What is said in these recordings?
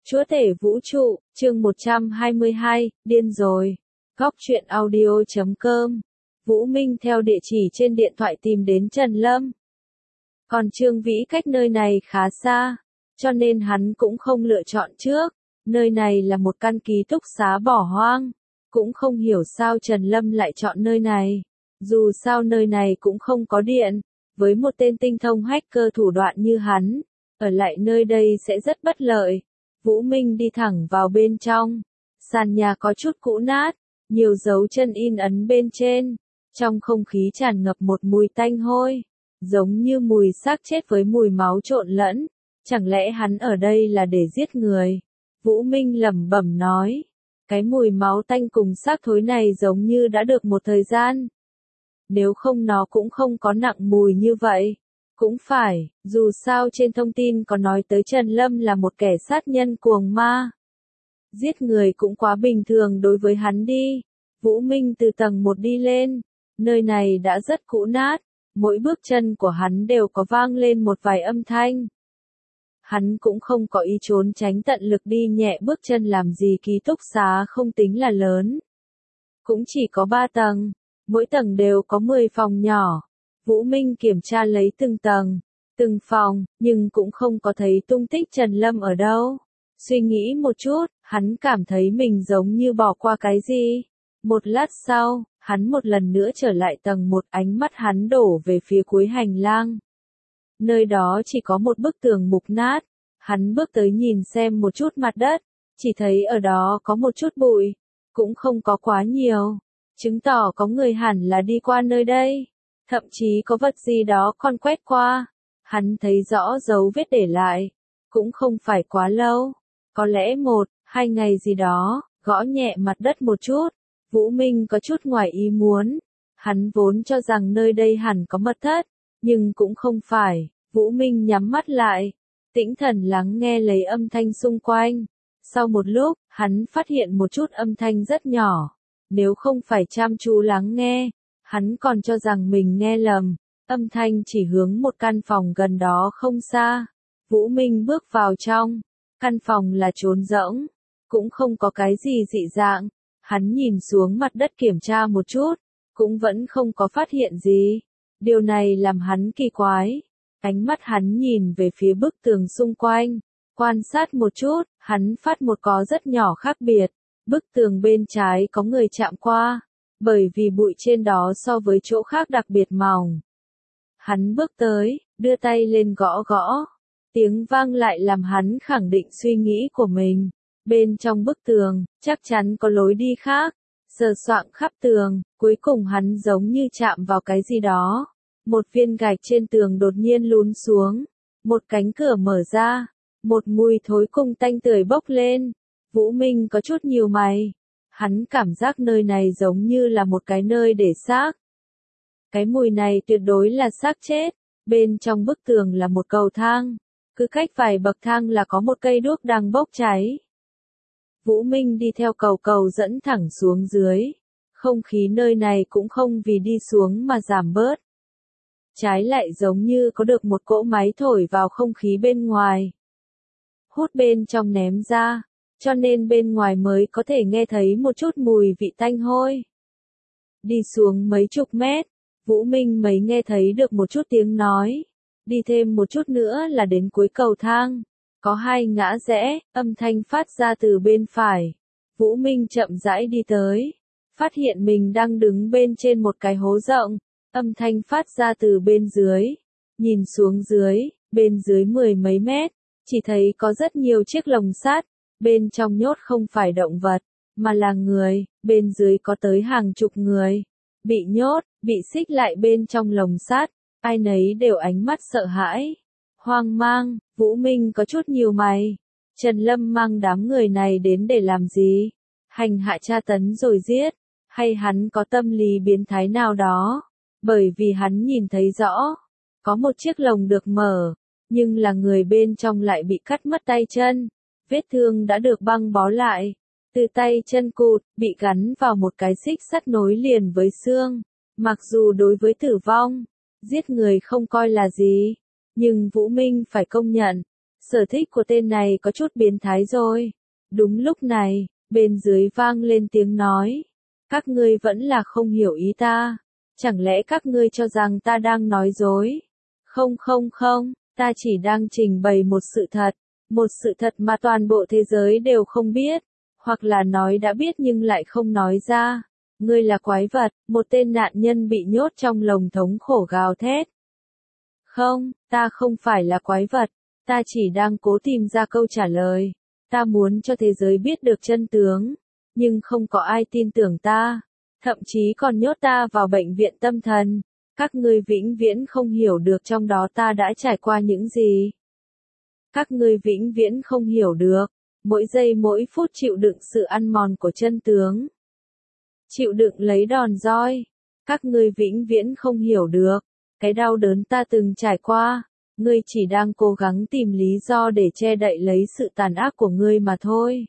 Chúa tể vũ trụ, chương 122, điên rồi. Góc truyện audio.com. Vũ Minh theo địa chỉ trên điện thoại tìm đến Trần Lâm. Còn Trương Vĩ cách nơi này khá xa, cho nên hắn cũng không lựa chọn trước. Nơi này là một căn ký túc xá bỏ hoang. Cũng không hiểu sao Trần Lâm lại chọn nơi này. Dù sao nơi này cũng không có điện. Với một tên tinh thông hacker thủ đoạn như hắn, ở lại nơi đây sẽ rất bất lợi. Vũ Minh đi thẳng vào bên trong. Sàn nhà có chút cũ nát, nhiều dấu chân in ấn bên trên. Trong không khí tràn ngập một mùi tanh hôi, giống như mùi xác chết với mùi máu trộn lẫn. Chẳng lẽ hắn ở đây là để giết người? Vũ Minh lẩm bẩm nói. Cái mùi máu tanh cùng xác thối này giống như đã được một thời gian. Nếu không nó cũng không có nặng mùi như vậy. Cũng phải, dù sao trên thông tin có nói tới Trần Lâm là một kẻ sát nhân cuồng ma. Giết người cũng quá bình thường đối với hắn đi. Vũ Minh từ tầng 1 đi lên. Nơi này đã rất cũ nát. Mỗi bước chân của hắn đều có vang lên một vài âm thanh. Hắn cũng không có ý trốn tránh, tận lực đi nhẹ bước chân làm gì, ký túc xá không tính là lớn. Cũng chỉ có 3 tầng. Mỗi tầng đều có 10 phòng nhỏ. Vũ Minh kiểm tra lấy từng tầng, từng phòng, nhưng cũng không có thấy tung tích Trần Lâm ở đâu. Suy nghĩ một chút, hắn cảm thấy mình giống như bỏ qua cái gì. Một lát sau, hắn một lần nữa trở lại tầng 1, ánh mắt hắn đổ về phía cuối hành lang. Nơi đó chỉ có một bức tường mục nát. Hắn bước tới nhìn xem một chút mặt đất, chỉ thấy ở đó có một chút bụi, cũng không có quá nhiều. Chứng tỏ có người hẳn là đi qua nơi đây. Thậm chí có vật gì đó còn quét qua. Hắn thấy rõ dấu vết để lại. Cũng không phải quá lâu. Có lẽ 1-2 ngày gì đó, gõ nhẹ mặt đất một chút. Vũ Minh có chút ngoài ý muốn. Hắn vốn cho rằng nơi đây hẳn có mật thất. Nhưng cũng không phải. Vũ Minh nhắm mắt lại. Tĩnh thần lắng nghe lấy âm thanh xung quanh. Sau một lúc, hắn phát hiện một chút âm thanh rất nhỏ. Nếu không phải chăm chú lắng nghe, hắn còn cho rằng mình nghe lầm. Âm thanh chỉ hướng một căn phòng gần đó không xa. Vũ Minh bước vào trong. Căn phòng là trống rỗng. Cũng không có cái gì dị dạng. Hắn nhìn xuống mặt đất kiểm tra một chút. Cũng vẫn không có phát hiện gì. Điều này làm hắn kỳ quái. Ánh mắt hắn nhìn về phía bức tường xung quanh. Quan sát một chút, hắn phát một có rất nhỏ khác biệt. Bức tường bên trái có người chạm qua. Bởi vì bụi trên đó so với chỗ khác đặc biệt mỏng. Hắn bước tới, đưa tay lên gõ gõ. Tiếng vang lại làm hắn khẳng định suy nghĩ của mình. Bên trong bức tường, chắc chắn có lối đi khác. Sờ soạng khắp tường, cuối cùng hắn giống như chạm vào cái gì đó. Một viên gạch trên tường đột nhiên lún xuống. Một cánh cửa mở ra. Một mùi thối cùng tanh tưởi bốc lên. Vũ Minh có chút nhíu mày. Hắn cảm giác nơi này giống như là một cái nơi để xác. Cái mùi này tuyệt đối là xác chết. Bên trong bức tường là một cầu thang. Cứ cách vài bậc thang là có một cây đuốc đang bốc cháy. Vũ Minh đi theo cầu dẫn thẳng xuống dưới. Không khí nơi này cũng không vì đi xuống mà giảm bớt. Trái lại giống như có được một cỗ máy thổi vào không khí bên ngoài. Hút bên trong ném ra. Cho nên bên ngoài mới có thể nghe thấy một chút mùi vị tanh hôi. Đi xuống mấy chục mét, Vũ Minh mới nghe thấy được một chút tiếng nói. Đi thêm một chút nữa là đến cuối cầu thang. Có 2 ngã rẽ, âm thanh phát ra từ bên phải. Vũ Minh chậm rãi đi tới. Phát hiện mình đang đứng bên trên một cái hố rộng. Âm thanh phát ra từ bên dưới. Nhìn xuống dưới, bên dưới 10 mấy mét, chỉ thấy có rất nhiều chiếc lồng sắt. Bên trong nhốt không phải động vật, mà là người. Bên dưới có tới hàng chục người. Bị nhốt, bị xích lại bên trong lồng sắt. Ai nấy đều ánh mắt sợ hãi. Hoang mang, Vũ Minh có chút nhíu mày. Trần Lâm mang đám người này đến để làm gì? Hành hạ tra tấn rồi giết? Hay hắn có tâm lý biến thái nào đó? Bởi vì hắn nhìn thấy rõ. Có một chiếc lồng được mở. Nhưng là người bên trong lại bị cắt mất tay chân. Vết thương đã được băng bó lại. Từ tay chân cụt, bị gắn vào một cái xích sắt nối liền với xương. Mặc dù đối với tử vong, giết người không coi là gì. Nhưng Vũ Minh phải công nhận. Sở thích của tên này có chút biến thái rồi. Đúng lúc này, bên dưới vang lên tiếng nói. Các ngươi vẫn là không hiểu ý ta. Chẳng lẽ các ngươi cho rằng ta đang nói dối? Không không không, ta chỉ đang trình bày một sự thật. Một sự thật mà toàn bộ thế giới đều không biết. Hoặc là nói đã biết nhưng lại không nói ra. Ngươi là quái vật, một tên nạn nhân bị nhốt trong lồng thống khổ gào thét. Không, ta không phải là quái vật. Ta chỉ đang cố tìm ra câu trả lời. Ta muốn cho thế giới biết được chân tướng. Nhưng không có ai tin tưởng ta. Thậm chí còn nhốt ta vào bệnh viện tâm thần. Các ngươi vĩnh viễn không hiểu được trong đó ta đã trải qua những gì. Các ngươi vĩnh viễn không hiểu được. Mỗi giây mỗi phút chịu đựng sự ăn mòn của chân tướng. Chịu đựng lấy đòn roi. Các ngươi vĩnh viễn không hiểu được. Cái đau đớn ta từng trải qua. Ngươi chỉ đang cố gắng tìm lý do để che đậy lấy sự tàn ác của ngươi mà thôi.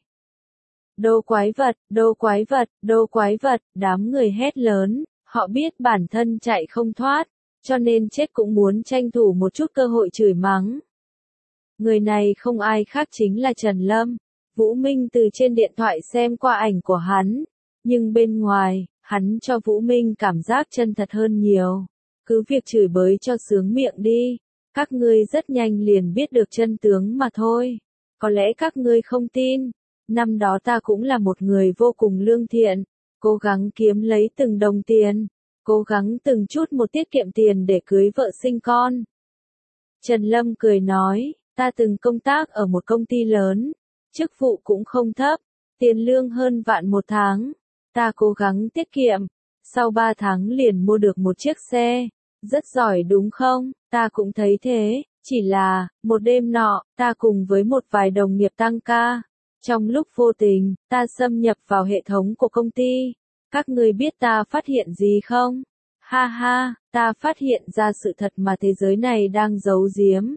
Đồ quái vật, đồ quái vật, đồ quái vật, đám người hét lớn, họ biết bản thân chạy không thoát, cho nên chết cũng muốn tranh thủ một chút cơ hội chửi mắng. Người này không ai khác chính là Trần Lâm. Vũ Minh từ trên điện thoại xem qua ảnh của hắn, nhưng bên ngoài, hắn cho Vũ Minh cảm giác chân thật hơn nhiều. Cứ việc chửi bới cho sướng miệng đi. Các ngươi rất nhanh liền biết được chân tướng mà thôi. Có lẽ các ngươi không tin. Năm đó ta cũng là một người vô cùng lương thiện. Cố gắng kiếm lấy từng đồng tiền. Cố gắng từng chút một tiết kiệm tiền để cưới vợ sinh con. Trần Lâm cười nói, ta từng công tác ở một công ty lớn. Chức vụ cũng không thấp. Tiền lương hơn vạn một tháng. Ta cố gắng tiết kiệm. Sau 3 tháng liền mua được một chiếc xe. Rất giỏi đúng không? Ta cũng thấy thế, chỉ là, một đêm nọ, ta cùng với một vài đồng nghiệp tăng ca. Trong lúc vô tình, ta xâm nhập vào hệ thống của công ty. Các ngươi biết ta phát hiện gì không? Ha ha, ta phát hiện ra sự thật mà thế giới này đang giấu giếm.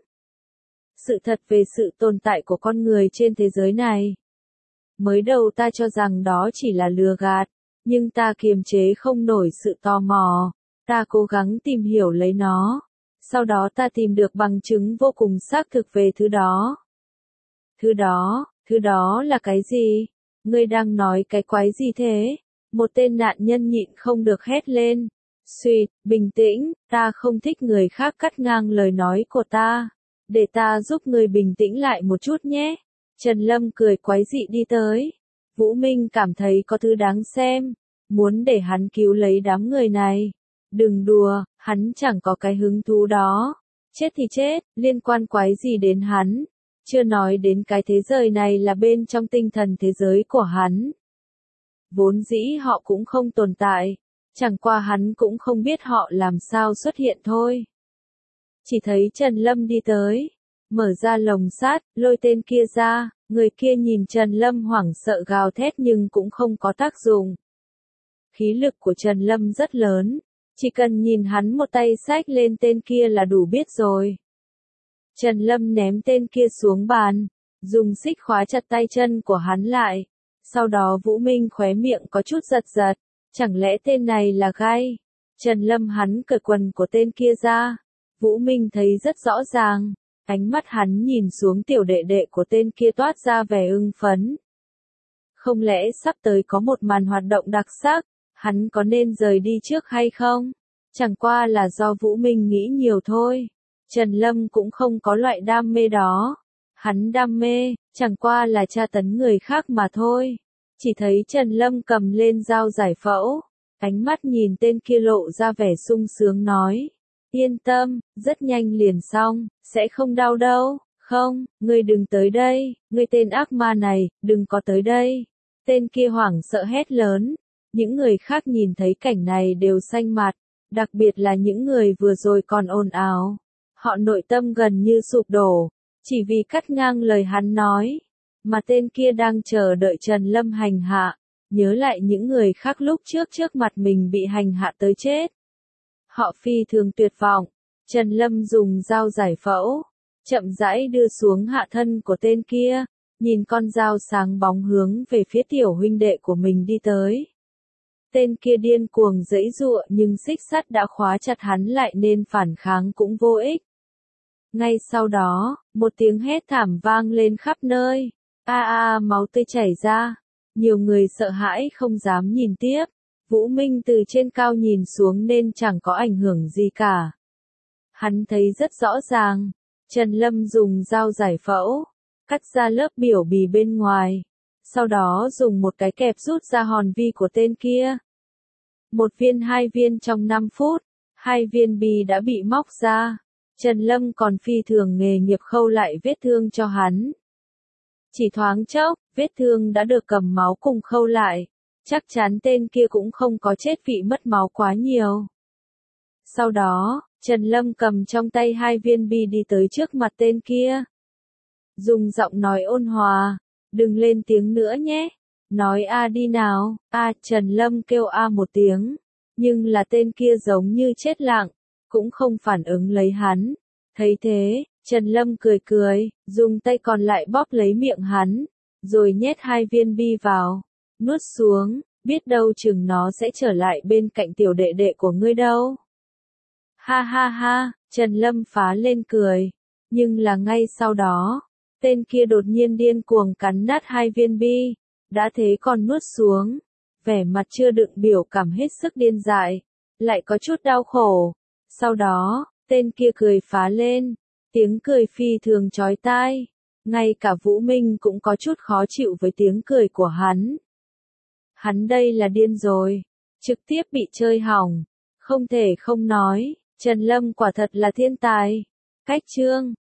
Sự thật về sự tồn tại của con người trên thế giới này. Mới đầu ta cho rằng đó chỉ là lừa gạt, nhưng ta kiềm chế không nổi sự tò mò. Ta cố gắng tìm hiểu lấy nó. Sau đó ta tìm được bằng chứng vô cùng xác thực về thứ đó. Thứ đó là cái gì? Ngươi đang nói cái quái gì thế? Một tên nạn nhân nhịn không được hét lên. Xuyệt, bình tĩnh, ta không thích người khác cắt ngang lời nói của ta. Để ta giúp ngươi bình tĩnh lại một chút nhé. Trần Lâm cười quái dị đi tới. Vũ Minh cảm thấy có thứ đáng xem. Muốn để hắn cứu lấy đám người này. Đừng đùa, hắn chẳng có cái hứng thú đó. Chết thì chết, liên quan quái gì đến hắn. Chưa nói đến cái thế giới này là bên trong tinh thần thế giới của hắn. Vốn dĩ họ cũng không tồn tại. Chẳng qua hắn cũng không biết họ làm sao xuất hiện thôi. Chỉ thấy Trần Lâm đi tới. Mở ra lồng sắt, lôi tên kia ra. Người kia nhìn Trần Lâm hoảng sợ gào thét nhưng cũng không có tác dụng. Khí lực của Trần Lâm rất lớn. Chỉ cần nhìn hắn một tay xách lên tên kia là đủ biết rồi. Trần Lâm ném tên kia xuống bàn, dùng xích khóa chặt tay chân của hắn lại. Sau đó Vũ Minh khóe miệng có chút giật giật. Chẳng lẽ tên này là gai? Trần Lâm hắn cởi quần của tên kia ra. Vũ Minh thấy rất rõ ràng. Ánh mắt hắn nhìn xuống tiểu đệ đệ của tên kia toát ra vẻ ưng phấn. Không lẽ sắp tới có một màn hoạt động đặc sắc? Hắn có nên rời đi trước hay không? Chẳng qua là do Vũ Minh nghĩ nhiều thôi. Trần Lâm cũng không có loại đam mê đó. Hắn đam mê, chẳng qua là tra tấn người khác mà thôi. Chỉ thấy Trần Lâm cầm lên dao giải phẫu. Ánh mắt nhìn tên kia lộ ra vẻ sung sướng nói. Yên tâm, rất nhanh liền xong, sẽ không đau đâu. Không, ngươi đừng tới đây, ngươi tên ác ma này, đừng có tới đây. Tên kia hoảng sợ hét lớn. Những người khác nhìn thấy cảnh này đều xanh mặt, đặc biệt là những người vừa rồi còn ồn ào. Họ nội tâm gần như sụp đổ, chỉ vì cắt ngang lời hắn nói. Mà tên kia đang chờ đợi Trần Lâm hành hạ, nhớ lại những người khác lúc trước mặt mình bị hành hạ tới chết. Họ phi thường tuyệt vọng. Trần Lâm dùng dao giải phẫu, chậm rãi đưa xuống hạ thân của tên kia, nhìn con dao sáng bóng hướng về phía tiểu huynh đệ của mình đi tới. Tên kia điên cuồng giãy giụa nhưng xích sắt đã khóa chặt hắn lại nên phản kháng cũng vô ích. Ngay sau đó, một tiếng hét thảm vang lên khắp nơi. Máu tươi chảy ra. Nhiều người sợ hãi không dám nhìn tiếp. Vũ Minh từ trên cao nhìn xuống nên chẳng có ảnh hưởng gì cả. Hắn thấy rất rõ ràng. Trần Lâm dùng dao giải phẫu, cắt ra lớp biểu bì bên ngoài. Sau đó dùng một cái kẹp rút ra hòn vi của tên kia. 1 viên 2 viên trong 5 phút, 2 viên bì đã bị móc ra. Trần Lâm còn phi thường nghề nghiệp khâu lại vết thương cho hắn. Chỉ thoáng chốc, vết thương đã được cầm máu cùng khâu lại. Chắc chắn tên kia cũng không có chết vì mất máu quá nhiều. Sau đó, Trần Lâm cầm trong tay 2 viên bi đi tới trước mặt tên kia. Dùng giọng nói ôn hòa, đừng lên tiếng nữa nhé. Nói đi nào. Trần Lâm kêu một tiếng. Nhưng là tên kia giống như chết lặng, cũng không phản ứng lấy hắn. Thấy thế, Trần Lâm cười cười, dùng tay còn lại bóp lấy miệng hắn, rồi nhét 2 viên bi vào, nuốt xuống, biết đâu chừng nó sẽ trở lại bên cạnh tiểu đệ đệ của ngươi đâu. Ha ha ha, Trần Lâm phá lên cười, nhưng là ngay sau đó, tên kia đột nhiên điên cuồng cắn nát 2 viên bi, đã thế còn nuốt xuống, vẻ mặt chưa đựng biểu cảm hết sức điên dại, lại có chút đau khổ. Sau đó, tên kia cười phá lên, tiếng cười phi thường chói tai, ngay cả Vũ Minh cũng có chút khó chịu với tiếng cười của hắn. Hắn đây là điên rồi, trực tiếp bị chơi hỏng, không thể không nói, Trần Lâm quả thật là thiên tài. Cách chương